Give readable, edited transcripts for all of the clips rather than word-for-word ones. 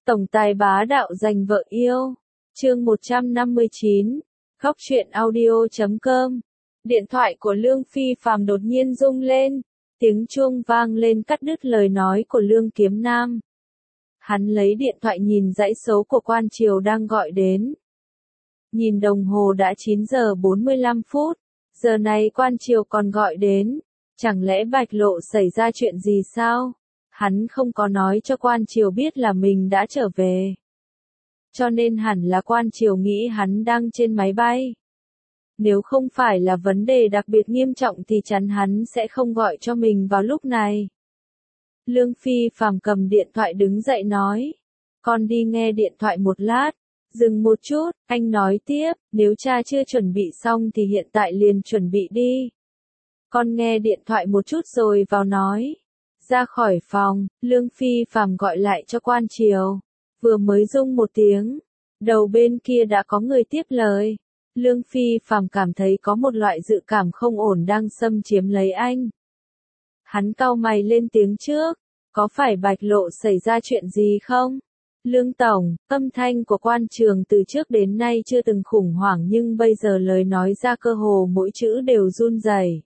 Tổng tài bá đạo giành vợ yêu. Chương 159. Góc truyện audio.com. Điện thoại của Lương Phi Phàm đột nhiên rung lên, tiếng chuông vang lên cắt đứt lời nói của Lương Kiếm Nam. Hắn lấy điện thoại nhìn dãy số của quan triều đang gọi đến. Nhìn đồng hồ đã 9 giờ 45 phút, giờ này quan triều còn gọi đến, chẳng lẽ Bạch Lộ xảy ra chuyện gì sao? Hắn không có nói cho quan triều biết là mình đã trở về. Cho nên hẳn là quan triều nghĩ hắn đang trên máy bay. Nếu không phải là vấn đề đặc biệt nghiêm trọng thì chắn hắn sẽ không gọi cho mình vào lúc này. Lương Phi Phàm cầm điện thoại đứng dậy nói. Con đi nghe điện thoại một lát. Dừng một chút, anh nói tiếp, nếu cha chưa chuẩn bị xong thì hiện tại liền chuẩn bị đi. Con nghe điện thoại một chút rồi vào nói. Ra khỏi phòng, Lương Phi Phàm gọi lại cho quan triều. Vừa mới rung một tiếng, đầu bên kia đã có người tiếp lời. Lương Phi Phàm cảm thấy có một loại dự cảm không ổn đang xâm chiếm lấy anh. Hắn cau mày lên tiếng trước, có phải Bạch Lộ xảy ra chuyện gì không? Lương Tổng, âm thanh của quan trường từ trước đến nay chưa từng khủng hoảng nhưng bây giờ lời nói ra cơ hồ mỗi chữ đều run rẩy.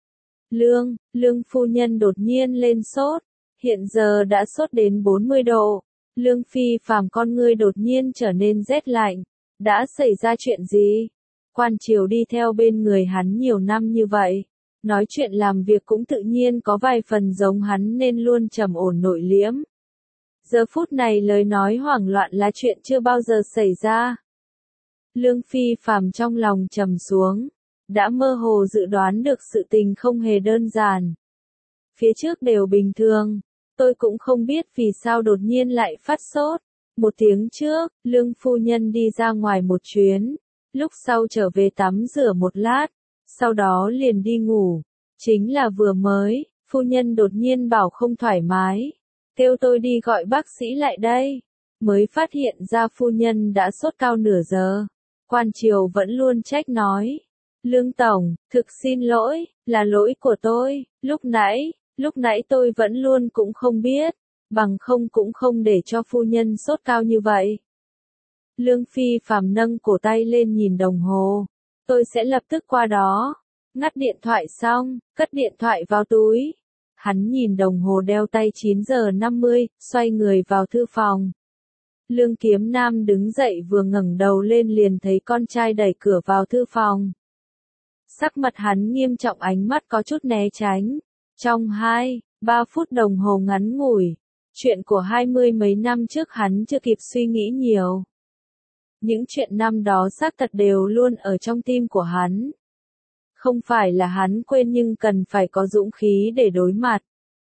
Lương phu nhân đột nhiên lên sốt, hiện giờ đã sốt đến 40 độ. Lương Phi Phàm con ngươi đột nhiên trở nên rét lạnh. Đã xảy ra chuyện gì? Quan triều đi theo bên người hắn nhiều năm như vậy. Nói chuyện làm việc cũng tự nhiên có vài phần giống hắn nên luôn trầm ổn nội liễm. Giờ phút này lời nói hoảng loạn là chuyện chưa bao giờ xảy ra. Lương Phi Phàm trong lòng trầm xuống. Đã mơ hồ dự đoán được sự tình không hề đơn giản. Phía trước đều bình thường. Tôi cũng không biết vì sao đột nhiên lại phát sốt. Một tiếng trước, Lương phu nhân đi ra ngoài một chuyến. Lúc sau trở về tắm rửa một lát. Sau đó liền đi ngủ. Chính là vừa mới, phu nhân đột nhiên bảo không thoải mái. Kêu tôi đi gọi bác sĩ lại đây. Mới phát hiện ra phu nhân đã sốt cao nửa giờ. Quan triều vẫn luôn trách nói. Lương Tổng, thực xin lỗi, là lỗi của tôi, lúc nãy tôi vẫn luôn cũng không biết, bằng không cũng không để cho phu nhân sốt cao như vậy. Lương Phi Phàm nâng cổ tay lên nhìn đồng hồ, tôi sẽ lập tức qua đó. Ngắt điện thoại xong, cất điện thoại vào túi. Hắn nhìn đồng hồ đeo tay 9 giờ 50, xoay người vào thư phòng. Lương Kiếm Nam đứng dậy vừa ngẩng đầu lên liền thấy con trai đẩy cửa vào thư phòng. Sắc mặt hắn nghiêm trọng, ánh mắt có chút né tránh. Trong 2-3 phút đồng hồ ngắn ngủi, chuyện của 20 mấy năm trước hắn chưa kịp suy nghĩ nhiều. Những chuyện năm đó xác thật đều luôn ở trong tim của hắn. Không phải là hắn quên nhưng cần phải có dũng khí để đối mặt.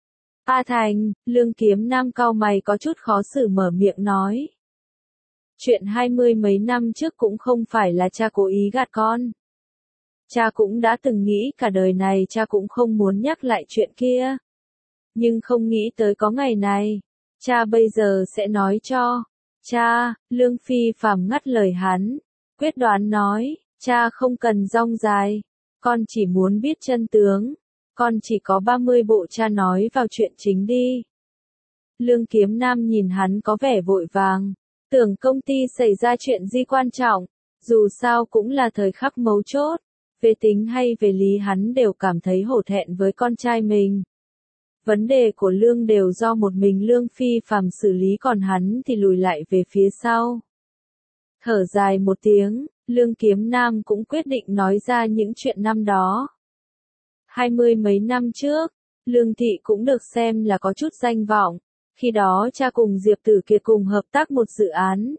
A Thành, Lương Kiếm Nam cau mày có chút khó xử mở miệng nói. Chuyện 20 mấy năm trước cũng không phải là cha cố ý gạt con. Cha cũng đã từng nghĩ cả đời này cha cũng không muốn nhắc lại chuyện kia. Nhưng không nghĩ tới có ngày này. Cha bây giờ sẽ nói cho. Cha, Lương Phi Phàm ngắt lời hắn. Quyết đoán nói, cha không cần rong dài. Con chỉ muốn biết chân tướng. Con chỉ có 30 bộ, cha nói vào chuyện chính đi. Lương Kiếm Nam nhìn hắn có vẻ vội vàng. Tưởng công ty xảy ra chuyện gì quan trọng. Dù sao cũng là thời khắc mấu chốt. Về tính hay về lý hắn đều cảm thấy hổ thẹn với con trai mình. Vấn đề của Lương đều do một mình Lương Phi Phàm xử lý còn hắn thì lùi lại về phía sau. Thở dài một tiếng, Lương Kiếm Nam cũng quyết định nói ra những chuyện năm đó. 20 mấy năm trước, Lương Thị cũng được xem là có chút danh vọng. Khi đó cha cùng Diệp Tử Kiệt cùng hợp tác một dự án.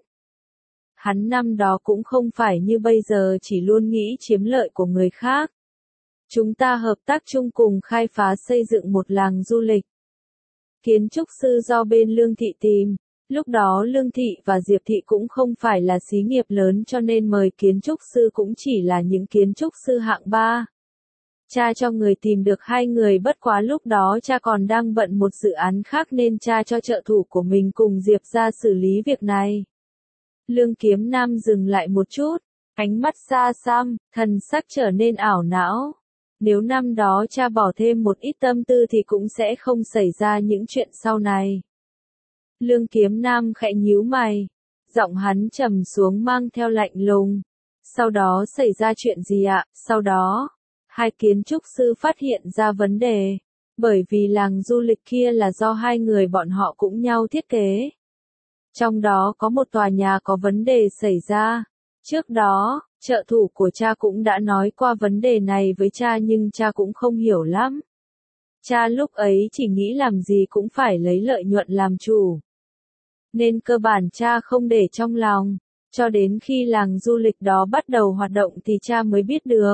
Hắn năm đó cũng không phải như bây giờ chỉ luôn nghĩ chiếm lợi của người khác. Chúng ta hợp tác chung cùng khai phá xây dựng một làng du lịch. Kiến trúc sư do bên Lương Thị tìm. Lúc đó Lương Thị và Diệp Thị cũng không phải là xí nghiệp lớn cho nên mời kiến trúc sư cũng chỉ là những kiến trúc sư hạng 3. Cha cho người tìm được 2 người, bất quá lúc đó cha còn đang bận một dự án khác nên cha cho trợ thủ của mình cùng Diệp ra xử lý việc này. Lương Kiếm Nam dừng lại một chút, ánh mắt xa xăm, thần sắc trở nên ảo não. Nếu năm đó cha bỏ thêm một ít tâm tư thì cũng sẽ không xảy ra những chuyện sau này. Lương Kiếm Nam khẽ nhíu mày, giọng hắn trầm xuống mang theo lạnh lùng. Sau đó xảy ra chuyện gì ạ? Sau đó, hai kiến trúc sư phát hiện ra vấn đề, bởi vì làng du lịch kia là do hai người bọn họ cũng nhau thiết kế. Trong đó có một tòa nhà có vấn đề xảy ra. Trước đó, trợ thủ của cha cũng đã nói qua vấn đề này với cha nhưng cha cũng không hiểu lắm. Cha lúc ấy chỉ nghĩ làm gì cũng phải lấy lợi nhuận làm chủ. Nên cơ bản cha không để trong lòng, cho đến khi làng du lịch đó bắt đầu hoạt động thì cha mới biết được.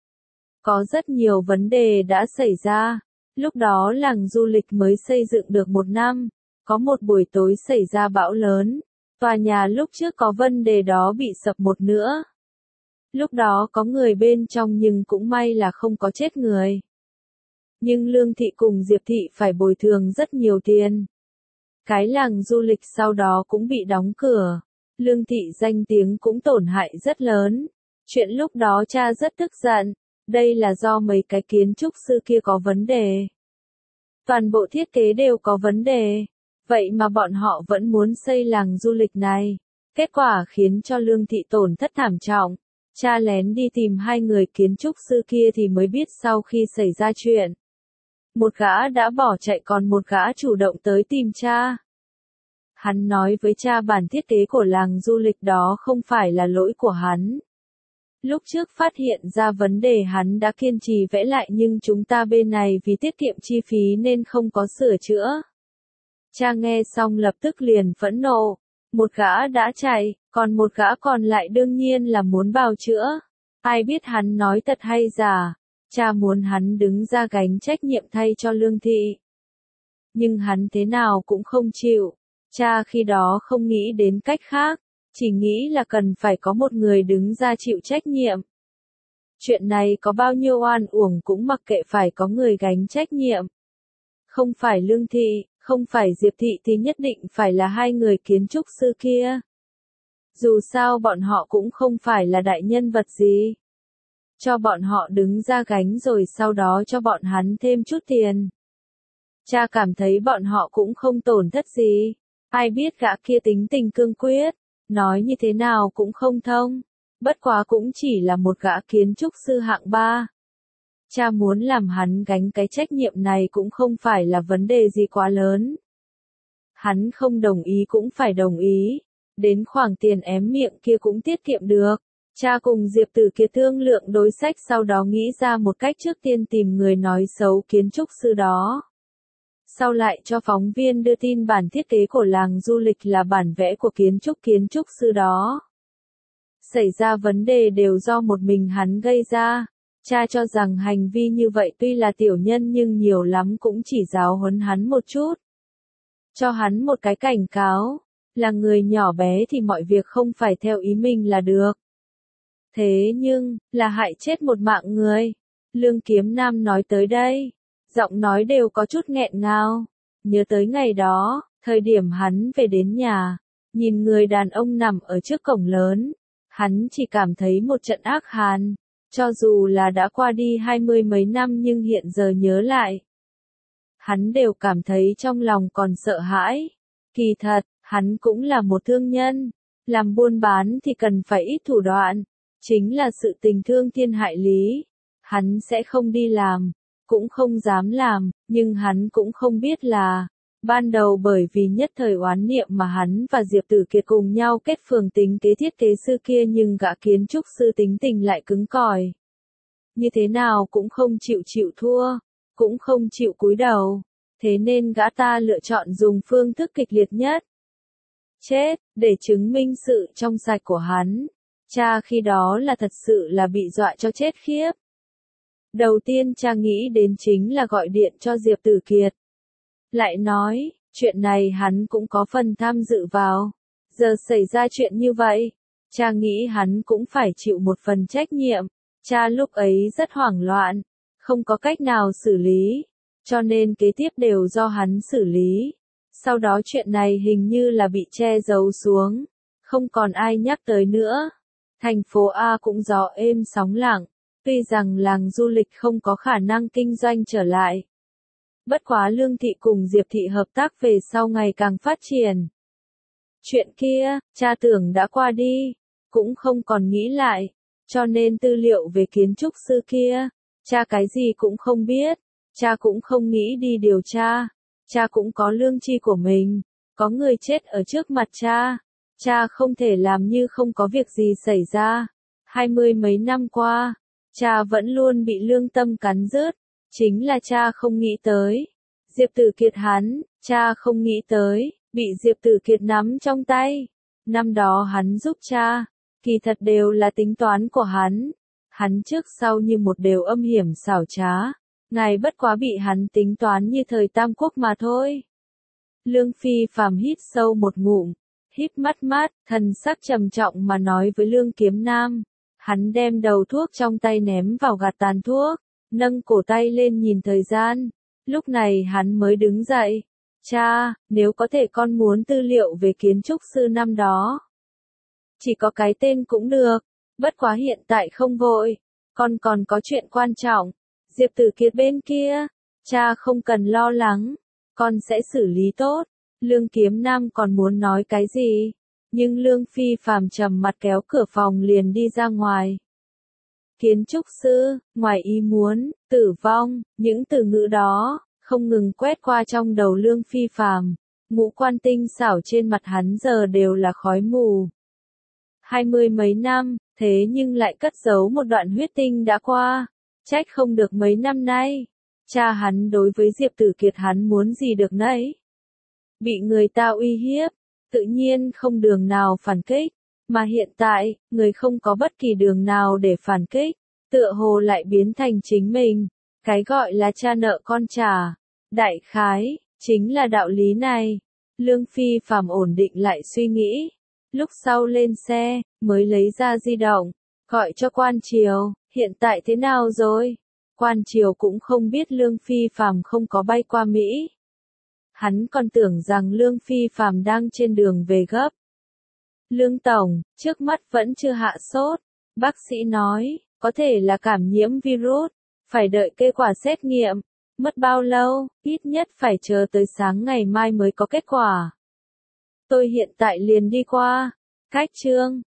Có rất nhiều vấn đề đã xảy ra, lúc đó làng du lịch mới xây dựng được 1 năm, có một buổi tối xảy ra bão lớn, tòa nhà lúc trước có vấn đề đó bị sập một nữa. Lúc đó có người bên trong nhưng cũng may là không có chết người. Nhưng Lương Thị cùng Diệp Thị phải bồi thường rất nhiều tiền. Cái làng du lịch sau đó cũng bị đóng cửa. Lương Thị danh tiếng cũng tổn hại rất lớn. Chuyện lúc đó cha rất tức giận. Đây là do mấy cái kiến trúc sư kia có vấn đề. Toàn bộ thiết kế đều có vấn đề. Vậy mà bọn họ vẫn muốn xây làng du lịch này. Kết quả khiến cho Lương Thị tổn thất thảm trọng. Cha lén đi tìm hai người kiến trúc sư kia thì mới biết sau khi xảy ra chuyện. Một gã đã bỏ chạy còn một gã chủ động tới tìm cha. Hắn nói với cha bản thiết kế của làng du lịch đó không phải là lỗi của hắn. Lúc trước phát hiện ra vấn đề hắn đã kiên trì vẽ lại nhưng chúng ta bên này vì tiết kiệm chi phí nên không có sửa chữa. Cha nghe xong lập tức liền phẫn nộ. Một gã đã chạy, còn một gã còn lại đương nhiên là muốn bào chữa. Ai biết hắn nói thật hay giả. Cha muốn hắn đứng ra gánh trách nhiệm thay cho Lương Thị. Nhưng hắn thế nào cũng không chịu. Cha khi đó không nghĩ đến cách khác, chỉ nghĩ là cần phải có một người đứng ra chịu trách nhiệm. Chuyện này có bao nhiêu oan uổng cũng mặc kệ phải có người gánh trách nhiệm. Không phải Lương Thị, không phải Diệp Thị thì nhất định phải là hai người kiến trúc sư kia. Dù sao bọn họ cũng không phải là đại nhân vật gì. Cho bọn họ đứng ra gánh rồi sau đó cho bọn hắn thêm chút tiền. Cha cảm thấy bọn họ cũng không tổn thất gì. Ai biết gã kia tính tình cương quyết, nói như thế nào cũng không thông. Bất quá cũng chỉ là một gã kiến trúc sư hạng 3. Cha muốn làm hắn gánh cái trách nhiệm này cũng không phải là vấn đề gì quá lớn. Hắn không đồng ý cũng phải đồng ý. Đến khoản tiền ém miệng kia cũng tiết kiệm được. Cha cùng Diệp Tử Kiệt thương lượng đối sách sau đó nghĩ ra một cách trước tiên tìm người nói xấu kiến trúc sư đó. Sau lại cho phóng viên đưa tin bản thiết kế của làng du lịch là bản vẽ của kiến trúc sư đó. Xảy ra vấn đề đều do một mình hắn gây ra. Cha cho rằng hành vi như vậy tuy là tiểu nhân nhưng nhiều lắm cũng chỉ giáo huấn hắn một chút. Cho hắn một cái cảnh cáo, là người nhỏ bé thì mọi việc không phải theo ý mình là được. Thế nhưng, là hại chết một mạng người. Lương Kiếm Nam nói tới đây, giọng nói đều có chút nghẹn ngào. Nhớ tới ngày đó, thời điểm hắn về đến nhà, nhìn người đàn ông nằm ở trước cổng lớn, hắn chỉ cảm thấy một trận ác hàn. Cho dù là đã qua đi 20 mấy năm nhưng hiện giờ nhớ lại, hắn đều cảm thấy trong lòng còn sợ hãi. Kỳ thật, hắn cũng là một thương nhân, làm buôn bán thì cần phải ít thủ đoạn, chính là sự tình thương thiên hại lý. Hắn sẽ không đi làm, cũng không dám làm, nhưng hắn cũng không biết là, ban đầu bởi vì nhất thời oán niệm mà hắn và Diệp Tử Kiệt cùng nhau kết phường tính kế thiết kế sư kia nhưng gã kiến trúc sư tính tình lại cứng cỏi. Như thế nào cũng không chịu thua, cũng không chịu cúi đầu, thế nên gã ta lựa chọn dùng phương thức kịch liệt nhất. Chết, để chứng minh sự trong sạch của hắn. Cha khi đó là thật sự là bị dọa cho chết khiếp. Đầu tiên cha nghĩ đến chính là gọi điện cho Diệp Tử Kiệt. Lại nói, chuyện này hắn cũng có phần tham dự vào. Giờ xảy ra chuyện như vậy, cha nghĩ hắn cũng phải chịu một phần trách nhiệm. Cha lúc ấy rất hoảng loạn, không có cách nào xử lý, cho nên kế tiếp đều do hắn xử lý. Sau đó chuyện này hình như là bị che giấu xuống, không còn ai nhắc tới nữa. Thành phố A cũng gió êm sóng lặng, tuy rằng làng du lịch không có khả năng kinh doanh trở lại. Bất quá Lương Thị cùng Diệp Thị hợp tác về sau ngày càng phát triển. Chuyện kia, cha tưởng đã qua đi, cũng không còn nghĩ lại, cho nên tư liệu về kiến trúc sư kia, cha cái gì cũng không biết, cha cũng không nghĩ đi điều tra, cha cũng có lương tri của mình, có người chết ở trước mặt cha không thể làm như không có việc gì xảy ra. 20 mấy năm qua, cha vẫn luôn bị lương tâm cắn rứt, chính là cha không nghĩ tới. Diệp Tử Kiệt hắn, cha không nghĩ tới, bị Diệp Tử Kiệt nắm trong tay. Năm đó hắn giúp cha, kỳ thật đều là tính toán của hắn trước sau như một đều âm hiểm xảo trá, ngài bất quá bị hắn tính toán như thời Tam Quốc mà thôi. Lương Phi Phàm hít sâu một ngụm, híp mắt, thần sắc trầm trọng mà nói với Lương Kiếm Nam. Hắn đem đầu thuốc trong tay ném vào gạt tàn thuốc, nâng cổ tay lên nhìn thời gian. Lúc này hắn mới đứng dậy. Cha, nếu có thể con muốn tư liệu về kiến trúc sư năm đó. Chỉ có cái tên cũng được, bất quá hiện tại không vội, con còn có chuyện quan trọng. Diệp Tử Kiệt bên kia, cha không cần lo lắng, con sẽ xử lý tốt. Lương Kiếm Nam còn muốn nói cái gì, nhưng Lương Phi Phàm trầm mặt kéo cửa phòng liền đi ra ngoài. Kiến trúc sư, ngoài ý muốn, tử vong, những từ ngữ đó không ngừng quét qua trong đầu Lương Phi Phàm. Ngũ quan tinh xảo trên mặt hắn giờ đều là khói mù. 20 mấy năm, thế nhưng lại cất giấu một đoạn huyết tinh đã qua. Trách không được mấy năm nay, cha hắn đối với Diệp Tử Kiệt hắn muốn gì được nấy. Bị người ta uy hiếp, tự nhiên không đường nào phản kích, mà hiện tại, người không có bất kỳ đường nào để phản kích, tựa hồ lại biến thành chính mình. Cái gọi là cha nợ con trả, đại khái, chính là đạo lý này. Lương Phi Phàm ổn định lại suy nghĩ, lúc sau lên xe, mới lấy ra di động, gọi cho Quan Triều, hiện tại thế nào rồi? Quan Triều cũng không biết Lương Phi Phàm không có bay qua Mỹ. Hắn còn tưởng rằng Lương Phi Phàm đang trên đường về gấp. Lương Tổng, trước mắt vẫn chưa hạ sốt. Bác sĩ nói, có thể là cảm nhiễm virus, phải đợi kết quả xét nghiệm. Mất bao lâu, ít nhất phải chờ tới sáng ngày mai mới có kết quả. Tôi hiện tại liền đi qua. Cách Trương,